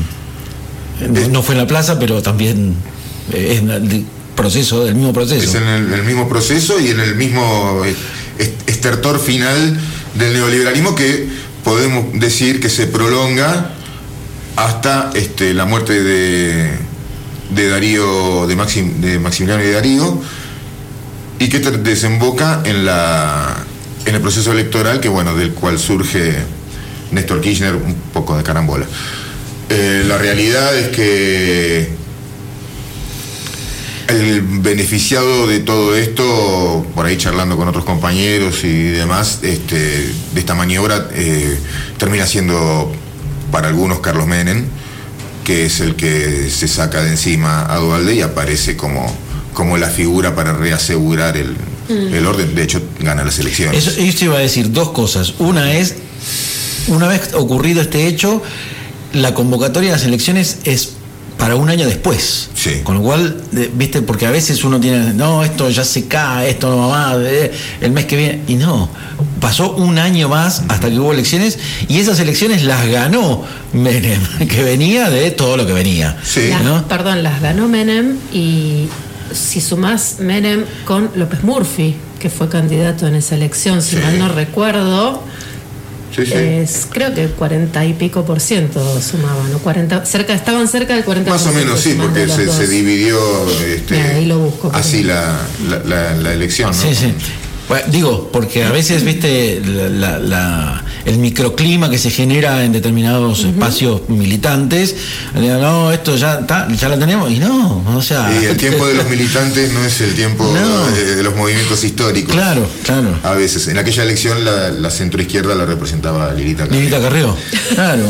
no, no fue en la plaza, pero también eh, es el proceso, del mismo proceso. Es en el, el mismo proceso y en el mismo estertor final del neoliberalismo, que podemos decir que se prolonga hasta este, la muerte de, de Darío, de, Maxim, de Maximiliano y Darío, y que desemboca en la en el proceso electoral, que bueno, del cual surge Néstor Kirchner, un poco de carambola. Eh, la realidad es que el beneficiado de todo esto, por ahí charlando con otros compañeros y demás, este, de esta maniobra, eh, termina siendo para algunos Carlos Menem, que es el que se saca de encima a Duhalde y aparece como, como la figura para reasegurar el, mm. el orden. De hecho, gana las elecciones. Eso, eso iba a decir dos cosas. Una es, una vez ocurrido este hecho, la convocatoria de las elecciones es para un año después. Sí. Con lo cual, de, viste, porque a veces uno tiene, no, esto ya se cae, esto no va más, eh, el mes que viene. Y no, pasó un año más hasta que hubo elecciones, y esas elecciones las ganó Menem, que venía de todo lo que venía. Sí. Las, ¿no? Perdón, las ganó Menem, y si sumás Menem con López Murphy, que fue candidato en esa elección, si sí. mal no recuerdo, sí, sí. Es, creo que cuarenta y pico por ciento sumaban, ¿no? cuarenta, cerca, estaban cerca del cuarenta por ciento. Más o menos, sí, porque se, se dividió este, Mira, ahí lo busco, así la, la, la, la elección, ¿no? Sí, sí. Bueno, digo, porque a veces, viste, la, la, la, el microclima que se genera en determinados uh-huh. espacios militantes, no, esto ya está, ya lo tenemos, y no, o sea... Y el tiempo de los militantes no es el tiempo no. de, de los movimientos históricos. Claro, claro. A veces, en aquella elección la, la centroizquierda la representaba Lilita Carrió. Lilita Carrió, claro.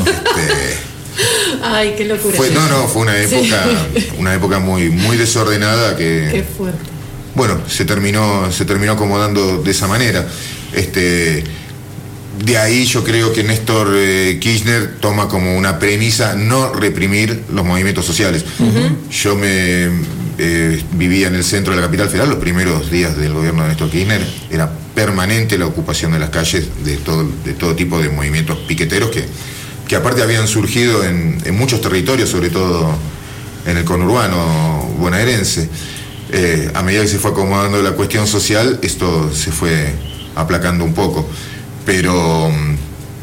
Este, Ay, qué locura. Fue, no, no, fue una época, sí. una época muy, muy desordenada que... Qué fuerte. Bueno, se terminó, se terminó acomodando de esa manera. Este, de ahí yo creo que Néstor eh, Kirchner toma como una premisa no reprimir los movimientos sociales. Uh-huh. Yo me eh, vivía en el centro de la capital federal los primeros días del gobierno de Néstor Kirchner. Era permanente la ocupación de las calles de todo, de todo tipo de movimientos piqueteros que, que aparte habían surgido en, en muchos territorios, sobre todo en el conurbano bonaerense. Eh, a medida que se fue acomodando la cuestión social, esto se fue aplacando un poco, pero um,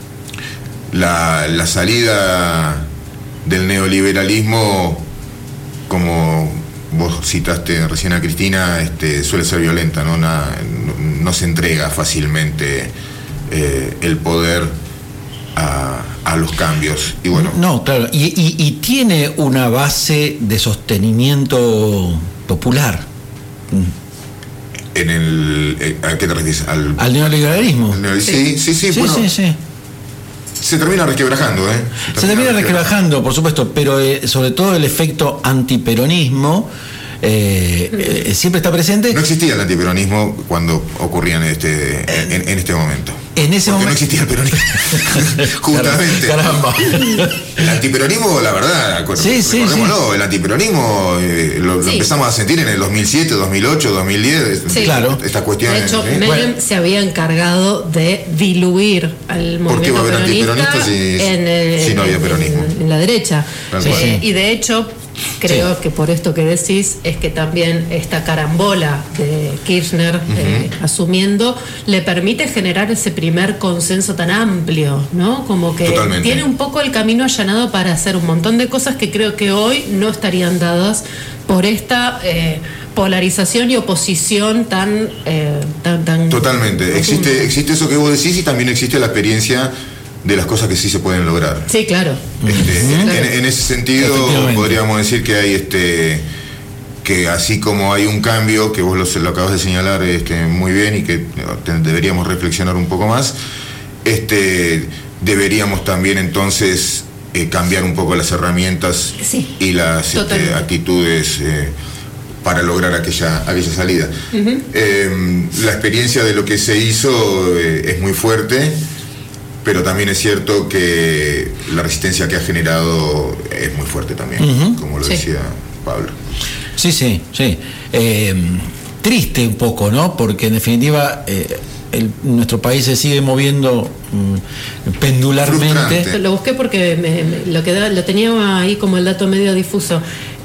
la, la salida del neoliberalismo, como vos citaste recién a Cristina, este, suele ser violenta, ¿no? Una, no, no se entrega fácilmente eh, el poder a, a los cambios. Y bueno, no, claro, y, y, y tiene una base de sostenimiento popular. En el, ¿a qué te refieres? Al, al neoliberalismo. Al, sí, sí, sí, sí, sí, bueno, sí, sí. Se termina resquebrajando, ¿eh? Se termina, se termina resquebrajando, por supuesto, pero eh, sobre todo el efecto antiperonismo eh, eh, siempre está presente. No existía el antiperonismo cuando ocurría en este, en, en este momento. En ese Porque momento no existía el peronismo. Justamente. Caramba. El antiperonismo, la verdad, sí, sí, recordémoslo, sí. el antiperonismo eh, lo, sí. lo empezamos a sentir en el dos mil siete, dos mil ocho, dos mil diez. Sí, claro. Estas cuestiones. De hecho, ¿eh? Menem bueno. se había encargado de diluir al movimiento ¿Por qué va a haber peronista antiperonistas si, en, el, si no había en, peronismo? En, en la derecha. Claro, eh, sí. Y de hecho, creo sí. que por esto que decís, es que también esta carambola de Kirchner uh-huh. eh, asumiendo le permite generar ese primer consenso tan amplio, ¿no? Como que Totalmente. Tiene un poco el camino allanado para hacer un montón de cosas que creo que hoy no estarían dadas por esta eh, polarización y oposición tan eh, tan, tan Totalmente. Existe, existe eso que vos decís, y también existe la experiencia de las cosas que sí se pueden lograr. Sí, claro. Este, uh-huh. en, claro. en ese sentido podríamos decir que hay este que así como hay un cambio que vos lo, lo acabas de señalar este, muy bien, y que te, deberíamos reflexionar un poco más, este deberíamos también entonces eh, cambiar un poco las herramientas sí, y las este, actitudes eh, para lograr aquella, aquella salida. Uh-huh. Eh, la experiencia de lo que se hizo eh, es muy fuerte, pero también es cierto que la resistencia que ha generado es muy fuerte también, uh-huh. como lo sí. decía Pablo. Sí, sí, sí. Eh, triste un poco, ¿no? Porque en definitiva eh, el, nuestro país se sigue moviendo mm, pendularmente. Frustrante. Lo busqué porque me, me, lo, que da, lo tenía ahí como el dato medio difuso.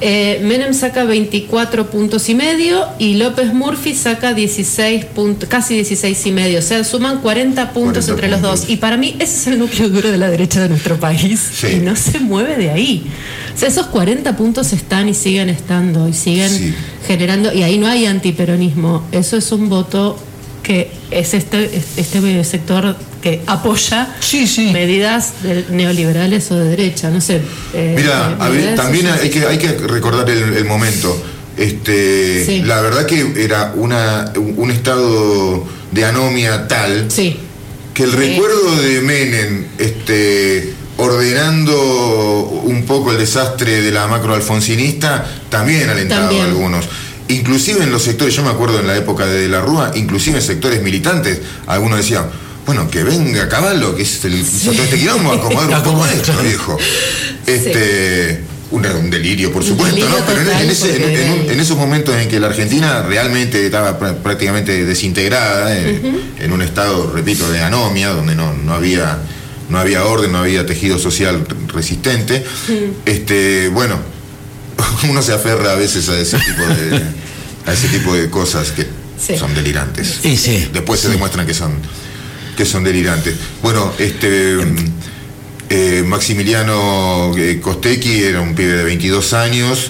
Eh, Menem saca veinticuatro puntos y medio y López Murphy saca dieciséis puntos, casi dieciséis y medio. O sea, suman cuarenta puntos entre los dos. Y para mí ese es el núcleo duro de la derecha de nuestro país. Sí. Y no se mueve de ahí. O sea, esos cuarenta puntos están y siguen estando y siguen sí. generando. Y ahí no hay antiperonismo. Eso es un voto que es este, este sector que apoya sí, sí. medidas de neoliberales o de derecha, no sé. Eh, Mira, a ver, también hay que, hay que recordar el, el momento. Este, sí. La verdad que era una, un estado de anomia tal sí. que el sí. recuerdo de Menem este, ordenando un poco el desastre de la macro alfonsinista también alentaba también. a algunos. Inclusive en los sectores, yo me acuerdo en la época de la Rúa, inclusive en sectores militantes, algunos decían, bueno, que venga Caballo, que es el sí. este quilombo, a acomodar un poco esto, viejo. Este, sí. un, un delirio, por supuesto, delirio ¿no? Pero en, en, ese, en, en, un, en esos momentos en que la Argentina realmente estaba pr- prácticamente desintegrada, en, uh-huh. en un estado, repito, de anomia, donde no, no había no había orden, no había tejido social resistente, uh-huh. este, bueno, uno se aferra a veces a ese tipo de a ese tipo de cosas que sí. son delirantes. Sí, sí. Después sí. se demuestran que son que son delirantes. Bueno, este eh, Maximiliano Costecchi era un pibe de veintidós años,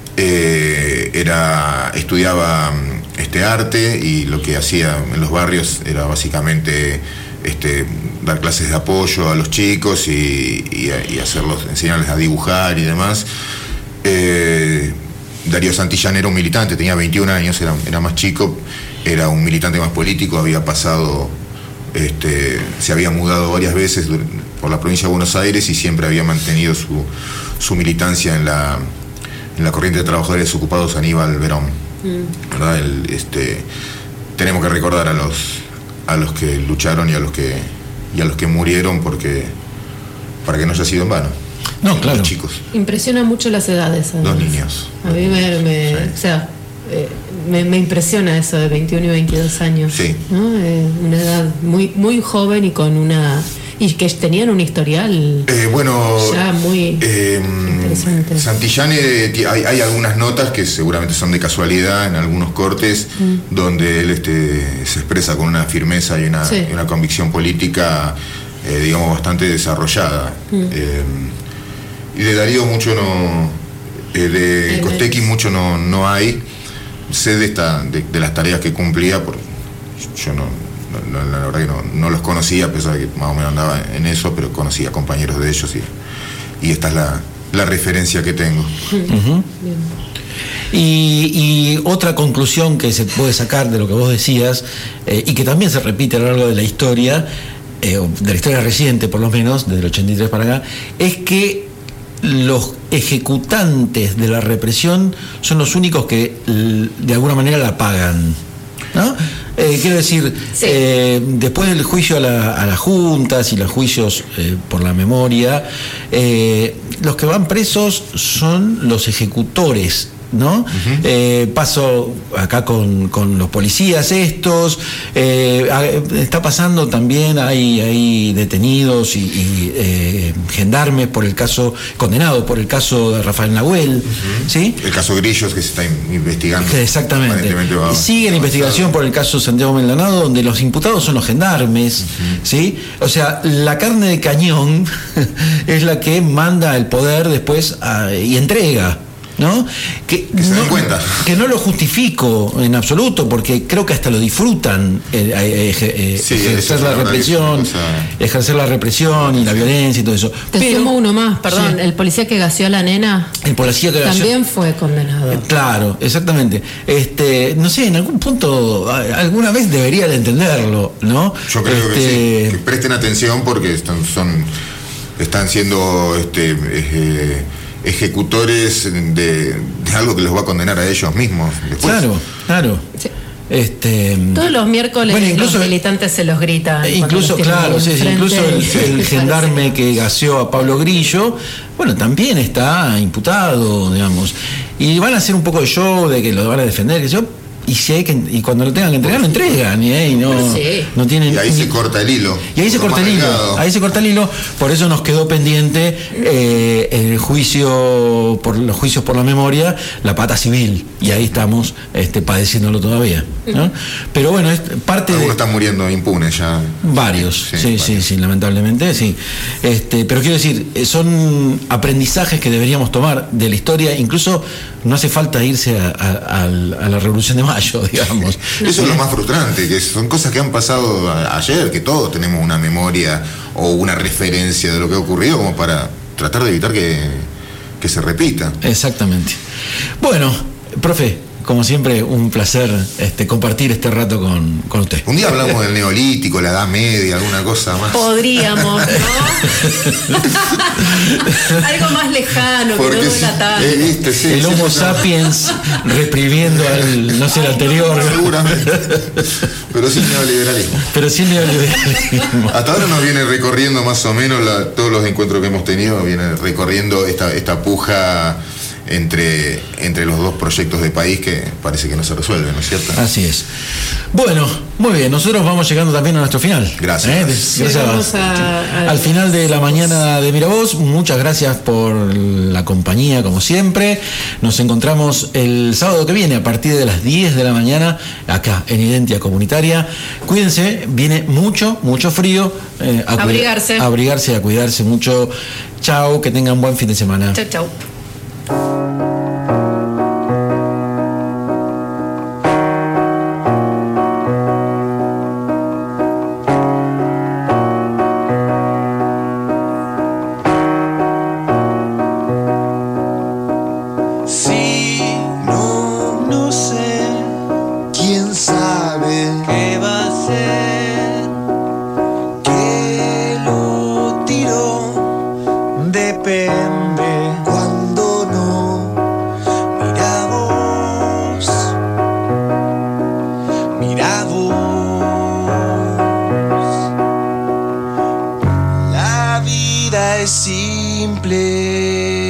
eh, era estudiaba este arte y lo que hacía en los barrios era básicamente este dar clases de apoyo a los chicos y, y, y hacerlos, enseñarles a dibujar y demás. Eh, Darío Santillán era un militante, tenía veintiún años, era, era más chico, era un militante más político, había pasado, este, se había mudado varias veces por la provincia de Buenos Aires y siempre había mantenido su, su militancia en la, en la corriente de trabajadores desocupados Aníbal Verón. Mm. ¿Verdad? El, este, tenemos que recordar a los, a los que lucharon y a los que, y a los que murieron porque, para que no haya sido en vano. No, claro. Los chicos. Impresiona mucho las edades. Además. Dos niños. A mí me, me sí. o sea, eh, me, me impresiona eso de veintiuno y veintidós años. Sí. ¿No? Eh, una edad muy, muy joven y con una y que tenían un historial. Eh, bueno. Ya muy eh, interesante. Santillán eh, hay, hay algunas notas que seguramente son de casualidad en algunos cortes mm. donde él este, se expresa con una firmeza y una, sí. y una convicción política, eh, digamos, bastante desarrollada. Mm. Eh, Y de Darío mucho no, eh, de sí, Costecchi mucho no, no hay. Sé de, esta, de, de las tareas que cumplía, porque yo no, no, la verdad que no, no los conocía, a pesar de que más o menos andaba en eso, pero conocía compañeros de ellos y, y esta es la, la referencia que tengo. Uh-huh. Y, y otra conclusión que se puede sacar de lo que vos decías, eh, y que también se repite a lo largo de la historia, eh, de la historia reciente por lo menos, desde el ochenta y tres para acá, es que los ejecutantes de la represión son los únicos que de alguna manera la pagan, ¿no? Eh, quiero decir, sí. eh, después del juicio a, la, a las juntas y los juicios eh, por la memoria, eh, los que van presos son los ejecutores, ¿no? Uh-huh. Eh, paso acá con, con los policías estos, eh, está pasando también, hay, hay detenidos y, y eh, gendarmes por el caso, condenados por el caso de Rafael Nahuel, uh-huh. ¿sí? El caso Grillos que se está investigando. Exactamente. Va, Sigue la investigación por el caso Santiago Maldonado, donde los imputados son los gendarmes, uh-huh. ¿sí? O sea, la carne de cañón es la que manda el poder después a, y entrega, ¿no? Que, que se no, den cuenta. Que no lo justifico en absoluto, porque creo que hasta lo disfrutan, eh, eh, eh, sí, ejercer la represión, ejercer la represión y la violencia y todo eso. Te Pero, sumo uno más, perdón, sí. El policía que gaseó a la nena el policía que también gaseó, fue condenado. Eh, claro, exactamente. Este, no sé, en algún punto, alguna vez debería de entenderlo, ¿no? Yo creo este, que sí, que presten atención porque están, son, están siendo este, eh, ejecutores de, de algo que los va a condenar a ellos mismos después. Claro, claro. Sí. Este, Todos los miércoles bueno, incluso, los militantes se los gritan. Incluso, claro, sí, incluso el, el gendarme que gaseó a Pablo Grillo, bueno, también está imputado, digamos. Y van a hacer un poco de show de que lo van a defender, que yo, y si hay que, y cuando lo tengan que entregar, lo entregan, ¿eh? Y no, Sí. no tienen. Y ahí ni- se corta el hilo. Y ahí se Lo corta más el hilo, delgado. ahí se corta el hilo, por eso nos quedó pendiente eh, el juicio, por los juicios por la memoria, la pata civil, y ahí estamos este, padeciéndolo todavía, ¿no? Pero bueno, es parte Algunos de están muriendo impunes ya. varios, sí, sí, sí, varios. lamentablemente, sí. Este, pero quiero decir, eh, son aprendizajes que deberíamos tomar de la historia, incluso no hace falta irse a, a- a a la Revolución de Mayo, digamos. Eso es lo más frustrante, que son cosas que han pasado a- ayer, que todos tenemos una memoria o una referencia de lo que ha ocurrido como para tratar de evitar que, que se repita. Exactamente. Bueno, profe, como siempre, un placer este, compartir este rato con, con usted. Un día hablamos del Neolítico, la Edad Media, alguna cosa más. Podríamos, ¿no? Algo más lejano, que no Porque duela sí, tanto. eh, viste, sí, El sí, Homo sí, sapiens reprimiendo al, no sé, el anterior. seguramente. Pero sin neoliberalismo. Pero sí neoliberalismo. Hasta ahora nos viene recorriendo más o menos la- todos los encuentros que hemos tenido, viene recorriendo esta, esta puja entre, entre los dos proyectos de país que parece que no se resuelven, ¿no es cierto? Así es. Bueno, muy bien, nosotros vamos llegando también a nuestro final. Gracias. ¿Eh? Sí, Gracias. vamos a- a- Al final de la mañana de Miravoz, muchas gracias por la compañía, como siempre. Nos encontramos el sábado que viene a partir de las diez de la mañana, acá en Identia Comunitaria. Cuídense, viene mucho, mucho frío. eh, a cuida- Abrigarse. a abrigarse, a cuidarse mucho. Chao, que tengan buen fin de semana. Chau, chau. Si no, no sé, quién sabe qué va a ser, que lo tiró, depende cuando no. Mira vos, mira vos, la vida es simple.